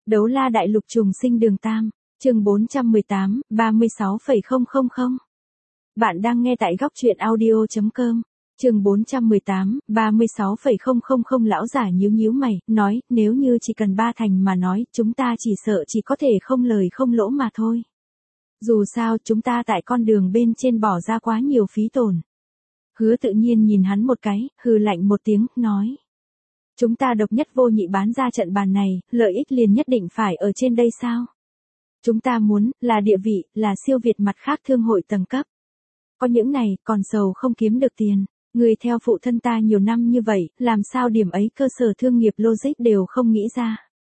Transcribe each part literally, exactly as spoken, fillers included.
Đấu la đại lục trùng sinh đường tam, chương bốn trăm mười tám, ba mươi sáu phẩy không không không. Bạn đang nghe tại góc truyện audio chấm com, chương bốn trăm mười tám, ba mươi sáu phẩy không không không. Lão giả nhíu nhíu mày, nói, nếu như chỉ cần ba thành mà nói, chúng ta chỉ sợ chỉ có thể không lời không lỗ mà thôi. Dù sao chúng ta tại con đường bên trên bỏ ra quá nhiều phí tổn. Hứa tự nhiên nhìn hắn một cái, hừ lạnh một tiếng, nói. Chúng ta độc nhất vô nhị bán ra trận bàn này, lợi ích liền nhất định phải ở trên đây sao? Chúng ta muốn, là địa vị, là siêu việt mặt khác thương hội tầng cấp. Có những này, còn sầu không kiếm được tiền. Người theo phụ thân ta nhiều năm như vậy, làm sao điểm ấy cơ sở thương nghiệp logic đều không nghĩ ra.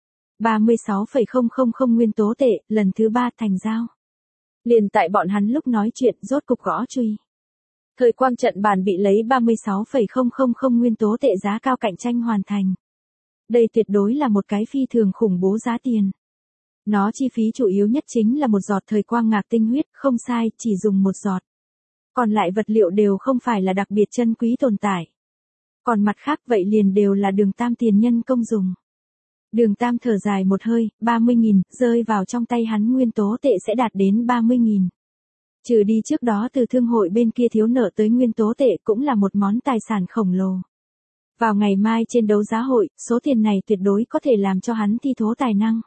ba mươi sáu phẩy không không không nguyên tố tệ, lần thứ ba thành giao. Liền tại bọn hắn lúc nói chuyện, rốt cục gõ chuy. Thời quang trận bàn bị lấy ba mươi sáu phẩy không không không nguyên tố tệ giá cao cạnh tranh hoàn thành. Đây tuyệt đối là một cái phi thường khủng bố giá tiền. Nó chi phí chủ yếu nhất chính là một giọt thời quang ngạc tinh huyết, không sai, chỉ dùng một giọt. Còn lại vật liệu đều không phải là đặc biệt chân quý tồn tại. Còn mặt khác vậy liền đều là đường tam tiền nhân công dùng. Đường tam thở dài một hơi, ba mươi nghìn, rơi vào trong tay hắn nguyên tố tệ sẽ đạt đến ba mươi nghìn. Trừ đi trước đó từ thương hội bên kia thiếu nợ tới nguyên tố tệ cũng là một món tài sản khổng lồ. Vào ngày mai trên đấu giá hội, số tiền này tuyệt đối có thể làm cho hắn thi thố tài năng.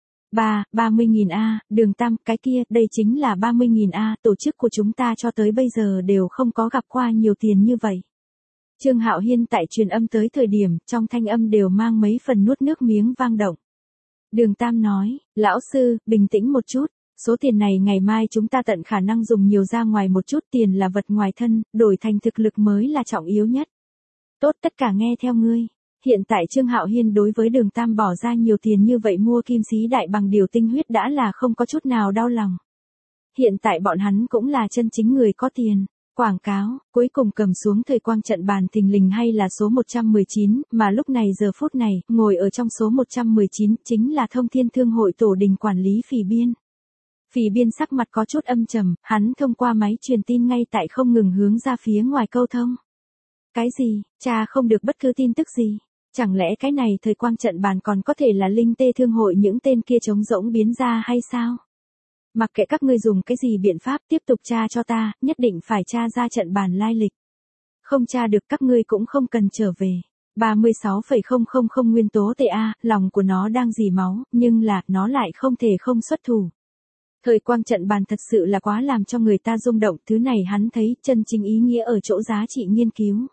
ba, ba mươi nghìn a, đường tam, cái kia, đây chính là ba mươi nghìn a, tổ chức của chúng ta cho tới bây giờ đều không có gặp qua nhiều tiền như vậy. Trương Hạo Hiên tại truyền âm tới thời điểm, trong thanh âm đều mang mấy phần nuốt nước miếng vang động. Đường tam nói, lão sư, bình tĩnh một chút. Số tiền này ngày mai chúng ta tận khả năng dùng nhiều ra ngoài một chút, tiền là vật ngoài thân, đổi thành thực lực mới là trọng yếu nhất. Tốt, tất cả nghe theo ngươi. Hiện tại Trương Hạo Hiên đối với đường tam bỏ ra nhiều tiền như vậy mua kim sĩ đại bằng điều tinh huyết đã là không có chút nào đau lòng. Hiện tại bọn hắn cũng là chân chính người có tiền. Quảng cáo, cuối cùng cầm xuống thời quang trận bàn thình lình hay là số một trăm mười chín, mà lúc này giờ phút này, ngồi ở trong số một trăm mười chín, chính là Thông Thiên Thương hội tổ đình quản lý Phỉ Biên. Phỉ Biên sắc mặt có chút âm trầm, hắn thông qua máy truyền tin ngay tại không ngừng hướng ra phía ngoài câu thông. Cái gì, cha không được bất cứ tin tức gì? Chẳng lẽ cái này thời quang trận bàn còn có thể là linh tê thương hội những tên kia trống rỗng biến ra hay sao? Mặc kệ các ngươi dùng cái gì biện pháp tiếp tục tra cho ta, nhất định phải tra ra trận bàn lai lịch. Không tra được các ngươi cũng không cần trở về. ba mươi sáu phẩy không không không nguyên tố tệ a, lòng của nó đang dì máu, nhưng là, nó lại không thể không xuất thủ. Thời quang trận bàn thật sự là quá làm cho người ta rung động, thứ này hắn thấy chân chính ý nghĩa ở chỗ giá trị nghiên cứu.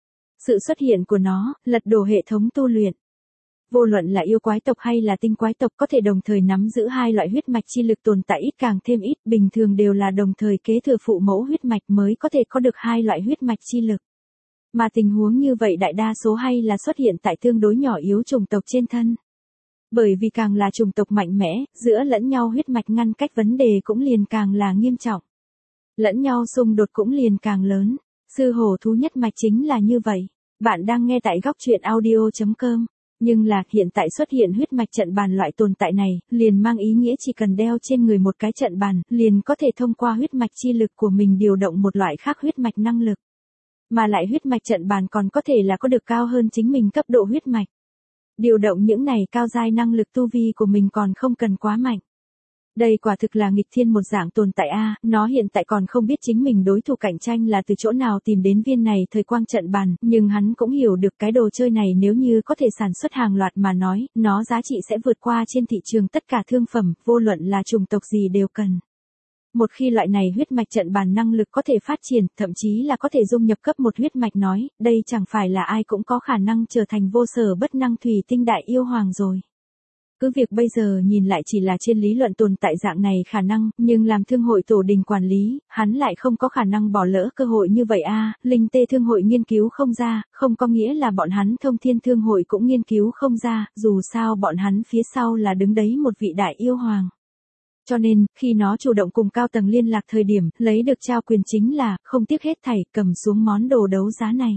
Sự xuất hiện của nó, lật đổ hệ thống tu luyện. Vô luận là yêu quái tộc hay là tinh quái tộc có thể đồng thời nắm giữ hai loại huyết mạch chi lực tồn tại ít càng thêm ít, bình thường đều là đồng thời kế thừa phụ mẫu huyết mạch mới có thể có được hai loại huyết mạch chi lực. Mà tình huống như vậy đại đa số hay là xuất hiện tại tương đối nhỏ yếu chủng tộc trên thân. Bởi vì càng là chủng tộc mạnh mẽ, giữa lẫn nhau huyết mạch ngăn cách vấn đề cũng liền càng là nghiêm trọng. Lẫn nhau xung đột cũng liền càng lớn. Sư hổ thú nhất mạch chính là như vậy. Bạn đang nghe tại góc truyện audio chấm com. Nhưng là hiện tại xuất hiện huyết mạch trận bàn loại tồn tại này, liền mang ý nghĩa chỉ cần đeo trên người một cái trận bàn, liền có thể thông qua huyết mạch chi lực của mình điều động một loại khác huyết mạch năng lực. Mà lại huyết mạch trận bàn còn có thể là có được cao hơn chính mình cấp độ huyết mạch. Điều động những này cao giai năng lực tu vi của mình còn không cần quá mạnh. Đây quả thực là nghịch thiên một dạng tồn tại a, nó hiện tại còn không biết chính mình đối thủ cạnh tranh là từ chỗ nào tìm đến viên này thời quang trận bàn, nhưng hắn cũng hiểu được cái đồ chơi này nếu như có thể sản xuất hàng loạt mà nói, nó giá trị sẽ vượt qua trên thị trường tất cả thương phẩm, vô luận là chủng tộc gì đều cần. Một khi loại này huyết mạch trận bàn năng lực có thể phát triển, thậm chí là có thể dung nhập cấp một huyết mạch nói, đây chẳng phải là ai cũng có khả năng trở thành vô sở bất năng thủy tinh đại yêu hoàng rồi. Cứ việc bây giờ nhìn lại chỉ là trên lý luận tồn tại dạng này khả năng, nhưng làm thương hội tổ đình quản lý, hắn lại không có khả năng bỏ lỡ cơ hội như vậy a. Linh tê thương hội nghiên cứu không ra, không có nghĩa là bọn hắn Thông Thiên thương hội cũng nghiên cứu không ra, dù sao bọn hắn phía sau là đứng đấy một vị đại yêu hoàng. Cho nên, khi nó chủ động cùng cao tầng liên lạc thời điểm, lấy được trao quyền chính là, không tiếc hết thảy, cầm xuống món đồ đấu giá này.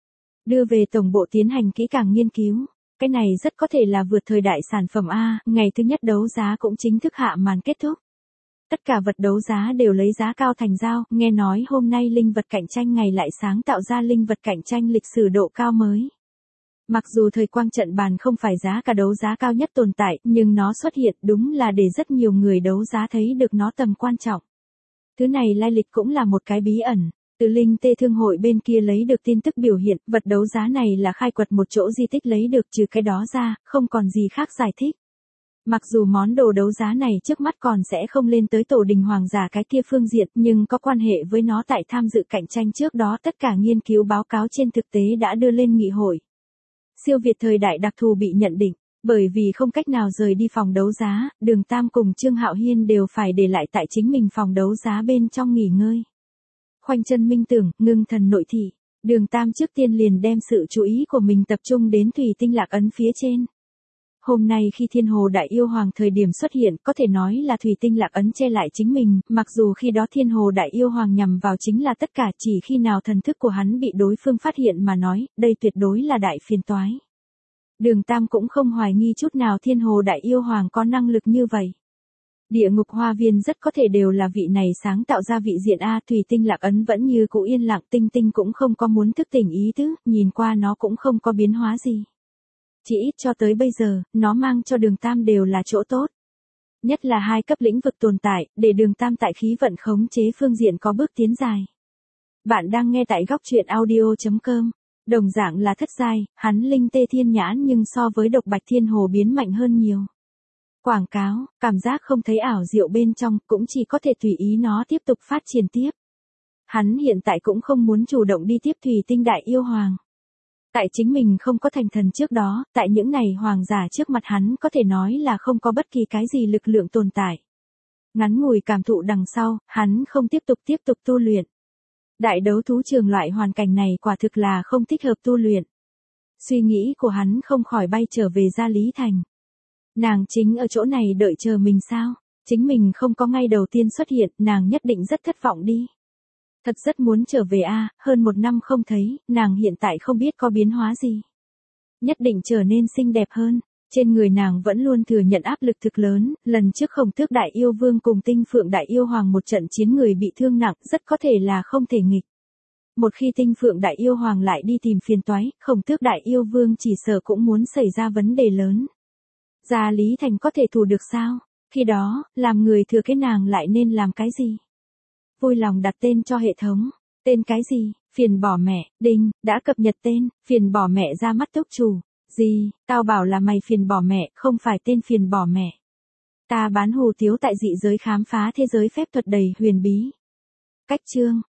Đưa về tổng bộ tiến hành kỹ càng nghiên cứu. Cái này rất có thể là vượt thời đại sản phẩm A, ngày thứ nhất đấu giá cũng chính thức hạ màn kết thúc. Tất cả vật đấu giá đều lấy giá cao thành giao, nghe nói hôm nay linh vật cạnh tranh ngày lại sáng tạo ra linh vật cạnh tranh lịch sử độ cao mới. Mặc dù thời quang trận bàn không phải giá cả đấu giá cao nhất tồn tại, nhưng nó xuất hiện đúng là để rất nhiều người đấu giá thấy được nó tầm quan trọng. Thứ này lai lịch cũng là một cái bí ẩn. Từ Linh Tê Thương hội bên kia lấy được tin tức biểu hiện, vật đấu giá này là khai quật một chỗ di tích lấy được, trừ cái đó ra, không còn gì khác giải thích. Mặc dù món đồ đấu giá này trước mắt còn sẽ không lên tới tổ đình hoàng giả cái kia phương diện, nhưng có quan hệ với nó tại tham dự cạnh tranh trước đó tất cả nghiên cứu báo cáo trên thực tế đã đưa lên nghị hội. Siêu việt thời đại đặc thù bị nhận định, bởi vì không cách nào rời đi phòng đấu giá, Đường Tam cùng Trương Hạo Hiên đều phải để lại tại chính mình phòng đấu giá bên trong nghỉ ngơi. Khoanh chân minh tưởng, ngưng thần nội thị, Đường Tam trước tiên liền đem sự chú ý của mình tập trung đến thủy tinh lạc ấn phía trên. Hôm nay khi Thiên Hồ Đại Yêu Hoàng thời điểm xuất hiện, có thể nói là thủy tinh lạc ấn che lại chính mình, mặc dù khi đó Thiên Hồ Đại Yêu Hoàng nhằm vào chính là tất cả, chỉ khi nào thần thức của hắn bị đối phương phát hiện mà nói, đây tuyệt đối là đại phiền toái. Đường Tam cũng không hoài nghi chút nào Thiên Hồ Đại Yêu Hoàng có năng lực như vậy. Địa ngục hoa viên rất có thể đều là vị này sáng tạo ra vị diện A, thủy tinh lạc ấn vẫn như cũ yên lặng, tinh tinh cũng không có muốn thức tỉnh ý tứ, nhìn qua nó cũng không có biến hóa gì. Chỉ ít cho tới bây giờ, nó mang cho Đường Tam đều là chỗ tốt. Nhất là hai cấp lĩnh vực tồn tại, để Đường Tam tại khí vận khống chế phương diện có bước tiến dài. Bạn đang nghe tại góc truyện audio chấm com. Đồng dạng là thất giai, hắn linh tê thiên nhãn nhưng so với độc bạch thiên hồ biến mạnh hơn nhiều. Quảng cáo, cảm giác không thấy ảo diệu bên trong, cũng chỉ có thể tùy ý nó tiếp tục phát triển tiếp. Hắn hiện tại cũng không muốn chủ động đi tiếp thủy tinh đại yêu hoàng. Tại chính mình không có thành thần trước đó, tại những ngày hoàng giả trước mặt hắn có thể nói là không có bất kỳ cái gì lực lượng tồn tại. Ngắn ngủi cảm thụ đằng sau, hắn không tiếp tục tiếp tục tu luyện. Đại đấu thú trường loại hoàn cảnh này quả thực là không thích hợp tu luyện. Suy nghĩ của hắn không khỏi bay trở về Gia Lý Thành. Nàng chính ở chỗ này đợi chờ mình sao? Chính mình không có ngay đầu tiên xuất hiện, nàng nhất định rất thất vọng đi. Thật rất muốn trở về a, hơn một năm không thấy, nàng hiện tại không biết có biến hóa gì. Nhất định trở nên xinh đẹp hơn, trên người nàng vẫn luôn thừa nhận áp lực thực lớn, lần trước Khổng Tước Đại Yêu Vương cùng Tinh Phượng Đại Yêu Hoàng một trận chiến người bị thương nặng, rất có thể là không thể nghịch. Một khi Tinh Phượng Đại Yêu Hoàng lại đi tìm phiền toái, Khổng Tước Đại Yêu Vương chỉ sợ cũng muốn xảy ra vấn đề lớn. Gia Lý Thành có thể thủ được sao? Khi đó, làm người thừa kế nàng lại nên làm cái gì? Vui lòng đặt tên cho hệ thống. Tên cái gì? Phiền bỏ mẹ. Đinh, đã cập nhật tên. Phiền bỏ mẹ ra mắt túc chủ. Gì? Tao bảo là mày phiền bỏ mẹ, không phải tên phiền bỏ mẹ. Ta bán hù tiếu tại dị giới khám phá thế giới phép thuật đầy huyền bí. Cách chương.